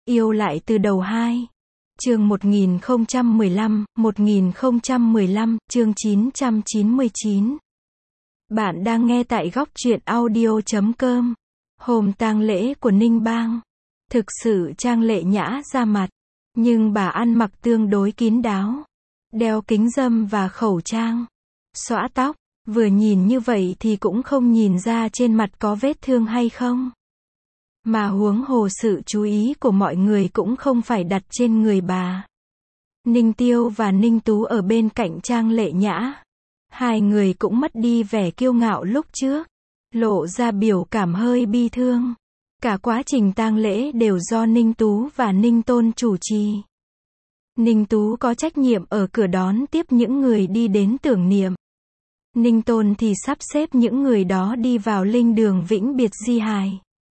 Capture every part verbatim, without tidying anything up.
Yêu lại từ đầu hai. Chương một nghìn không trăm mười lăm, một nghìn không trăm mười lăm, chương chín trăm chín mươi chín. Bạn đang nghe tại góc truyện audio chấm com. Hôm tang lễ của Ninh Bang. Thực sự trang lệ nhã ra mặt, nhưng bà ăn mặc tương đối kín đáo. Đeo kính râm và khẩu trang. Xõa tóc, vừa nhìn như vậy thì cũng không nhìn ra trên mặt có vết thương hay không. Mà huống hồ sự chú ý của mọi người cũng không phải đặt trên người bà. Ninh Tiêu và Ninh Tú ở bên cạnh trang lệ nhã. Hai người cũng mất đi vẻ kiêu ngạo lúc trước. Lộ ra biểu cảm hơi bi thương. Cả quá trình tang lễ đều do Ninh Tú và Ninh Tôn chủ trì. Ninh Tú có trách nhiệm ở cửa đón tiếp những người đi đến tưởng niệm. Ninh Tôn thì sắp xếp những người đó đi vào linh đường vĩnh biệt di hài.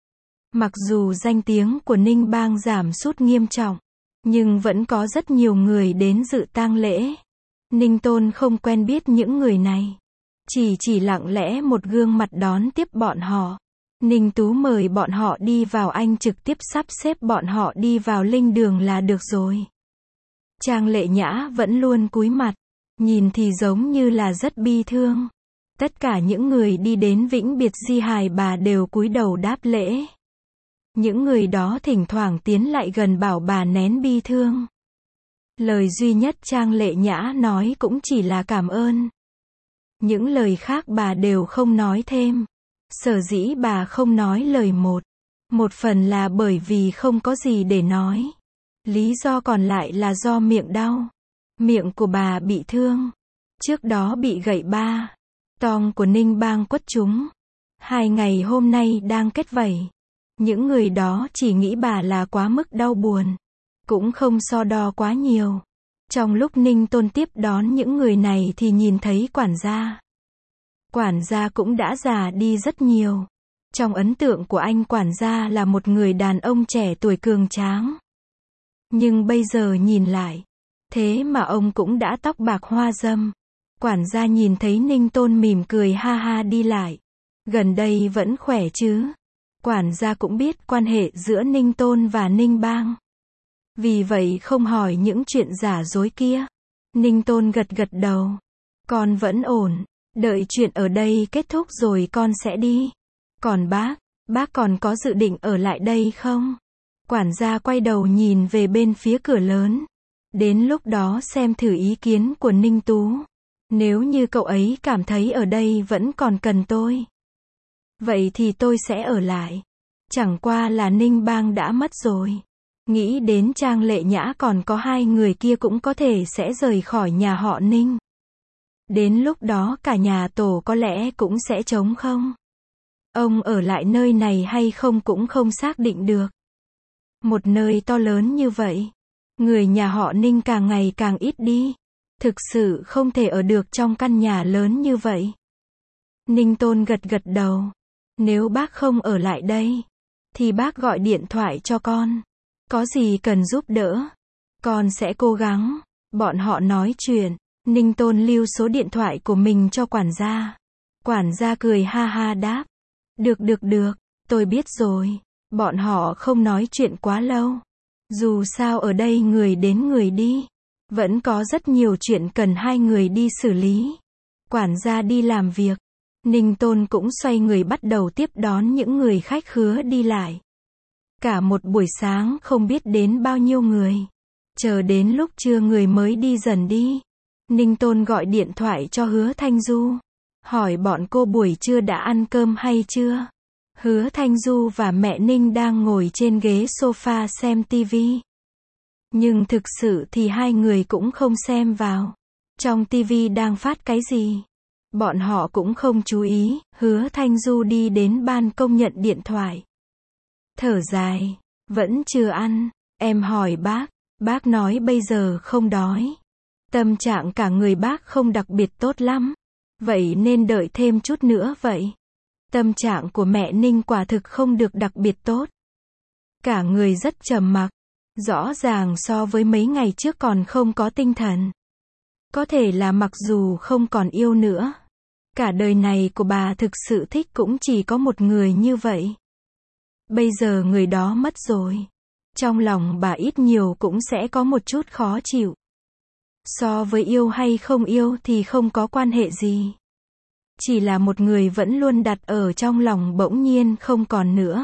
Mặc dù danh tiếng của Ninh Bang giảm sút nghiêm trọng, nhưng vẫn có rất nhiều người đến dự tang lễ. Ninh Tôn không quen biết những người này, chỉ chỉ lặng lẽ một gương mặt đón tiếp bọn họ. Ninh Tú mời bọn họ đi vào, anh trực tiếp sắp xếp bọn họ đi vào linh đường là được rồi. Trang lệ nhã vẫn luôn cúi mặt, nhìn thì giống như là rất bi thương. Tất cả những người đi đến vĩnh biệt di hài bà đều cúi đầu đáp lễ. Những người đó thỉnh thoảng tiến lại gần bảo bà nén bi thương. Lời duy nhất trang lệ nhã nói cũng chỉ là cảm ơn. Những lời khác bà đều không nói thêm. Sở dĩ bà không nói lời một. Một phần là bởi vì không có gì để nói. Lý do còn lại là do miệng đau. Miệng của bà bị thương. Trước đó bị gậy ba. Tong của Ninh Bang quất trúng. Hai ngày hôm nay đang kết vảy. Những người đó chỉ nghĩ bà là quá mức đau buồn. Cũng không so đo quá nhiều. Trong lúc Ninh Tôn tiếp đón những người này thì nhìn thấy quản gia. Quản gia cũng đã già đi rất nhiều. Trong ấn tượng của anh, quản gia là một người đàn ông trẻ tuổi cường tráng. Nhưng bây giờ nhìn lại, thế mà ông cũng đã tóc bạc hoa râm. Quản gia nhìn thấy Ninh Tôn mỉm cười ha ha đi lại. Gần đây vẫn khỏe chứ? Quản gia cũng biết quan hệ giữa Ninh Tôn và Ninh Bang. Vì vậy không hỏi những chuyện giả dối kia. Ninh Tôn gật gật đầu. Con vẫn ổn. Đợi chuyện ở đây kết thúc rồi con sẽ đi. Còn bác, bác còn có dự định ở lại đây không? Quản gia quay đầu nhìn về bên phía cửa lớn. Đến lúc đó xem thử ý kiến của Ninh Tú. Nếu như cậu ấy cảm thấy ở đây vẫn còn cần tôi, vậy thì tôi sẽ ở lại. Chẳng qua là Ninh Bang đã mất rồi. Nghĩ đến trang lệ nhã còn có hai người kia cũng có thể sẽ rời khỏi nhà họ Ninh. Đến lúc đó cả nhà tổ có lẽ cũng sẽ trống không. Ông ở lại nơi này hay không cũng không xác định được. Một nơi to lớn như vậy, người nhà họ Ninh càng ngày càng ít đi. Thực sự không thể ở được trong căn nhà lớn như vậy. Ninh Tôn gật gật đầu. Nếu bác không ở lại đây, thì bác gọi điện thoại cho con. Có gì cần giúp đỡ, con sẽ cố gắng. Bọn họ nói chuyện. Ninh Tôn lưu số điện thoại của mình cho quản gia. Quản gia cười ha ha đáp. Được được được, tôi biết rồi. Bọn họ không nói chuyện quá lâu. Dù sao ở đây người đến người đi. Vẫn có rất nhiều chuyện cần hai người đi xử lý. Quản gia đi làm việc. Ninh Tôn cũng xoay người bắt đầu tiếp đón những người khách khứa đi lại. Cả một buổi sáng không biết đến bao nhiêu người. Chờ đến lúc trưa người mới đi dần đi. Ninh Tôn gọi điện thoại cho Hứa Thanh Du. Hỏi bọn cô buổi trưa đã ăn cơm hay chưa? Hứa Thanh Du và mẹ Ninh đang ngồi trên ghế sofa xem tivi. Nhưng thực sự thì hai người cũng không xem vào. Trong tivi đang phát cái gì? Bọn họ cũng không chú ý. Hứa Thanh Du đi đến ban công nhận điện thoại. Thở dài. Vẫn chưa ăn. Em hỏi bác. Bác nói bây giờ không đói. Tâm trạng cả người bác không đặc biệt tốt lắm. Vậy nên đợi thêm chút nữa vậy. Tâm trạng của mẹ Ninh quả thực không được đặc biệt tốt. Cả người rất trầm mặc. Rõ ràng so với mấy ngày trước còn không có tinh thần. Có thể là mặc dù không còn yêu nữa, cả đời này của bà thực sự thích cũng chỉ có một người như vậy. Bây giờ người đó mất rồi. trong lòng bà ít nhiều cũng sẽ có một chút khó chịu. So với yêu hay không yêu thì không có quan hệ gì. Chỉ là một người vẫn luôn đặt ở trong lòng bỗng nhiên không còn nữa.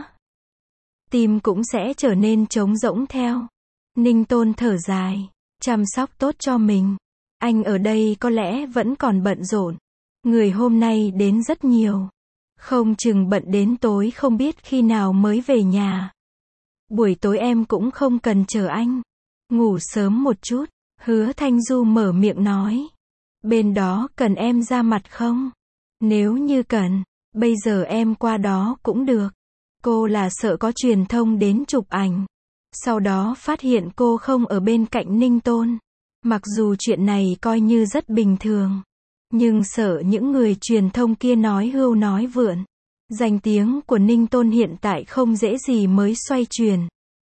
Tim cũng sẽ trở nên trống rỗng theo. Ninh Tôn thở dài, chăm sóc tốt cho mình. Anh ở đây có lẽ vẫn còn bận rộn. Người hôm nay đến rất nhiều. Không chừng bận đến tối không biết khi nào mới về nhà. Buổi tối em cũng không cần chờ anh. Ngủ sớm một chút. Hứa Thanh Du mở miệng nói. Bên đó cần em ra mặt không? Nếu như cần, bây giờ em qua đó cũng được. Cô là sợ có truyền thông đến chụp ảnh. Sau đó phát hiện cô không ở bên cạnh Ninh Tôn. Mặc dù chuyện này coi như rất bình thường. Nhưng sợ những người truyền thông kia nói hưu nói vượn. Danh tiếng của Ninh Tôn hiện tại không dễ gì mới xoay chuyển.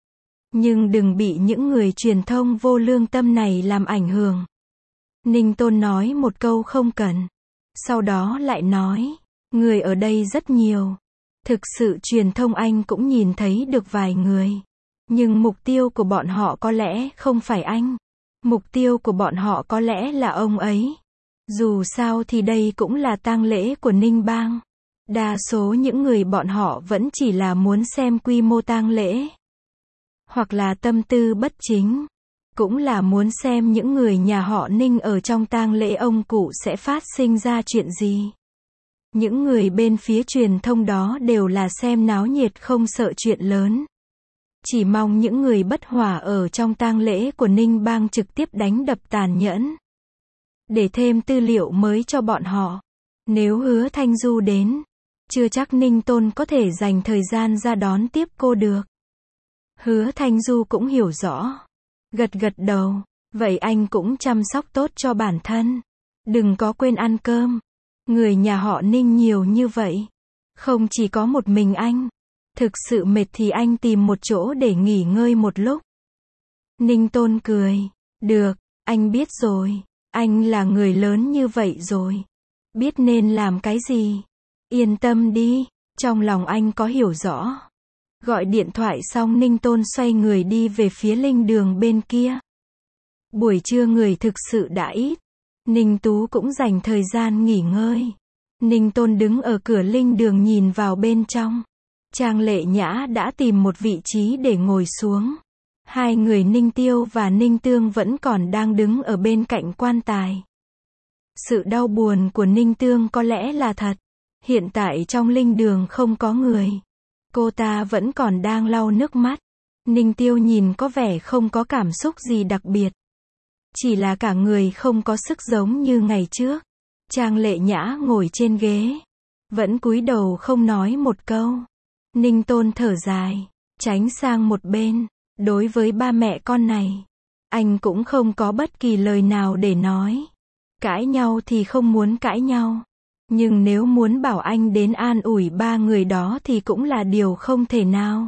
Nhưng đừng bị những người truyền thông vô lương tâm này làm ảnh hưởng. Ninh Tôn nói một câu không cần. Sau đó lại nói, người ở đây rất nhiều. Thực sự truyền thông anh cũng nhìn thấy được vài người. Nhưng mục tiêu của bọn họ có lẽ không phải anh. Mục tiêu của bọn họ có lẽ là ông ấy. Dù sao thì đây cũng là tang lễ của Ninh Bang. Đa số những người bọn họ vẫn chỉ là muốn xem quy mô tang lễ. Hoặc là tâm tư bất chính. Cũng là muốn xem những người nhà họ Ninh ở trong tang lễ ông cụ sẽ phát sinh ra chuyện gì. Những người bên phía truyền thông đó đều là xem náo nhiệt không sợ chuyện lớn. Chỉ mong những người bất hòa ở trong tang lễ của Ninh Bang trực tiếp đánh đập tàn nhẫn. Để thêm tư liệu mới cho bọn họ. Nếu Hứa Thanh Du đến, chưa chắc Ninh Tôn có thể dành thời gian ra đón tiếp cô được. Hứa Thanh Du cũng hiểu rõ. Gật gật đầu. Vậy anh cũng chăm sóc tốt cho bản thân. Đừng có quên ăn cơm. Người nhà họ Ninh nhiều như vậy. Không chỉ có một mình anh. Thực sự mệt thì anh tìm một chỗ để nghỉ ngơi một lúc. Ninh Tôn cười. Được, anh biết rồi. Anh là người lớn như vậy rồi. Biết nên làm cái gì. Yên tâm đi. Trong lòng anh có hiểu rõ. Gọi điện thoại xong Ninh Tôn xoay người đi về phía linh đường bên kia. Buổi trưa người thực sự đã ít. Ninh Tú cũng dành thời gian nghỉ ngơi. Ninh Tôn đứng ở cửa linh đường nhìn vào bên trong. Trang Lệ Nhã đã tìm một vị trí để ngồi xuống. Hai người Ninh Tiêu và Ninh Tương vẫn còn đang đứng ở bên cạnh quan tài. Sự đau buồn của Ninh Tương có lẽ là thật. Hiện tại trong linh đường không có người. Cô ta vẫn còn đang lau nước mắt. Ninh Tiêu nhìn có vẻ không có cảm xúc gì đặc biệt. Chỉ là cả người không có sức giống như ngày trước. Trang Lệ Nhã ngồi trên ghế. Vẫn cúi đầu không nói một câu. Ninh Tôn thở dài. Tránh sang một bên. Đối với ba mẹ con này. Anh cũng không có bất kỳ lời nào để nói. Cãi nhau thì không muốn cãi nhau. Nhưng nếu muốn bảo anh đến an ủi ba người đó thì cũng là điều không thể nào.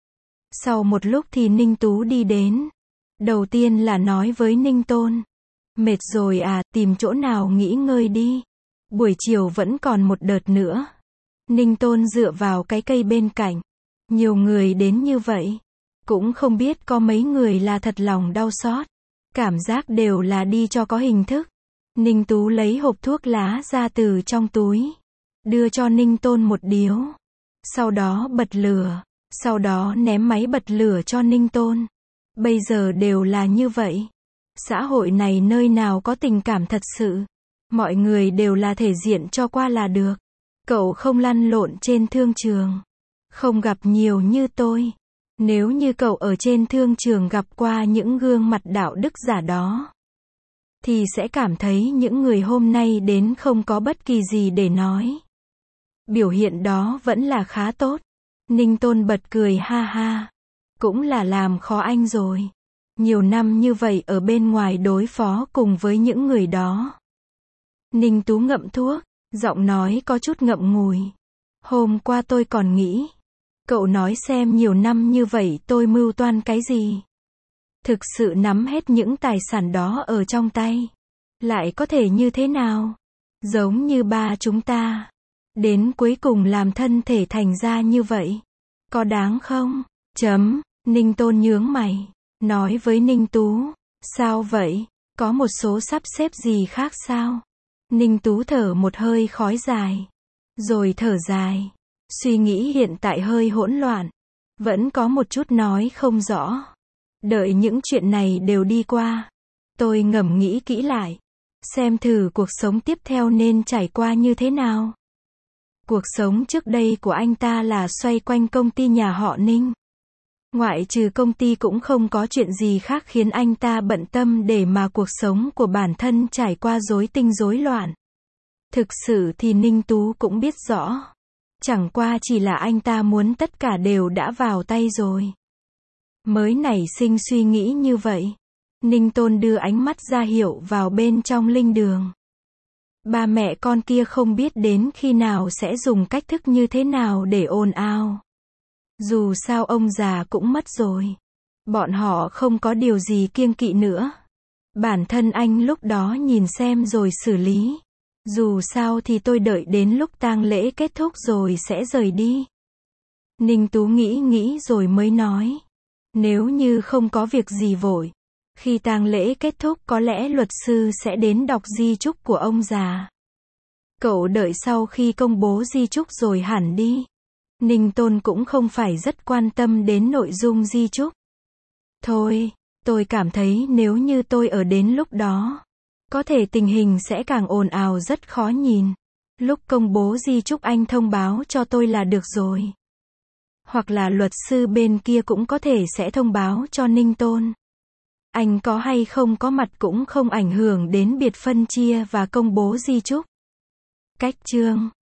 Sau một lúc thì Ninh Tú đi đến. Đầu tiên là nói với Ninh Tôn. Mệt rồi à, tìm chỗ nào nghỉ ngơi đi. Buổi chiều vẫn còn một đợt nữa. Ninh Tôn dựa vào cái cây bên cạnh. Nhiều người đến như vậy. Cũng không biết có mấy người là thật lòng đau xót. Cảm giác đều là đi cho có hình thức. Ninh Tú lấy hộp thuốc lá ra từ trong túi. Đưa cho Ninh Tôn một điếu. Sau đó bật lửa. Sau đó ném máy bật lửa cho Ninh Tôn. Bây giờ đều là như vậy. Xã hội này nơi nào có tình cảm thật sự. Mọi người đều là thể diện cho qua là được. Cậu không lăn lộn trên thương trường. Không gặp nhiều như tôi. Nếu như cậu ở trên thương trường gặp qua những gương mặt đạo đức giả đó. Thì sẽ cảm thấy những người hôm nay đến không có bất kỳ gì để nói. Biểu hiện đó vẫn là khá tốt. Ninh Tôn bật cười ha ha. Cũng là làm khó anh rồi. Nhiều năm như vậy ở bên ngoài đối phó cùng với những người đó. Ninh Tú ngậm thuốc, giọng nói có chút ngậm ngùi. Hôm qua tôi còn nghĩ. Cậu nói xem nhiều năm như vậy tôi mưu toan cái gì. Thực sự nắm hết những tài sản đó ở trong tay. Lại có thể như thế nào? Giống như ba chúng ta. Đến cuối cùng làm thân thể thành ra như vậy. Có đáng không? Chấm. Ninh Tôn nhướng mày, nói với Ninh Tú, sao vậy, có một số sắp xếp gì khác sao? Ninh Tú thở một hơi khói dài, rồi thở dài, suy nghĩ hiện tại hơi hỗn loạn, vẫn có một chút nói không rõ. Đợi những chuyện này đều đi qua, tôi ngẫm nghĩ kỹ lại, xem thử cuộc sống tiếp theo nên trải qua như thế nào. Cuộc sống trước đây của anh ta là xoay quanh công ty nhà họ Ninh. Ngoại trừ công ty cũng không có chuyện gì khác khiến anh ta bận tâm để mà cuộc sống của bản thân trải qua rối tinh rối loạn. Thực sự thì Ninh Tú cũng biết rõ. Chẳng qua chỉ là anh ta muốn tất cả đều đã vào tay rồi. Mới nảy sinh suy nghĩ như vậy. Ninh Tôn đưa ánh mắt ra hiệu vào bên trong linh đường. Ba mẹ con kia không biết đến khi nào sẽ dùng cách thức như thế nào để ồn ào. Dù sao ông già cũng mất rồi. Bọn họ không có điều gì kiêng kỵ nữa. Bản thân anh lúc đó nhìn xem rồi xử lý. Dù sao thì tôi đợi đến lúc tang lễ kết thúc rồi sẽ rời đi. Ninh Tú nghĩ nghĩ rồi mới nói. Nếu như không có việc gì vội, khi tang lễ kết thúc có lẽ luật sư sẽ đến đọc di chúc của ông già. Cậu đợi sau khi công bố di chúc rồi hẳn đi. Ninh Tôn cũng không phải rất quan tâm đến nội dung di chúc. Thôi, tôi cảm thấy nếu như tôi ở đến lúc đó, có thể tình hình sẽ càng ồn ào rất khó nhìn. Lúc công bố di chúc anh thông báo cho tôi là được rồi. Hoặc là luật sư bên kia cũng có thể sẽ thông báo cho Ninh Tôn. Anh có hay không có mặt cũng không ảnh hưởng đến biệt phân chia và công bố di chúc. Cách chương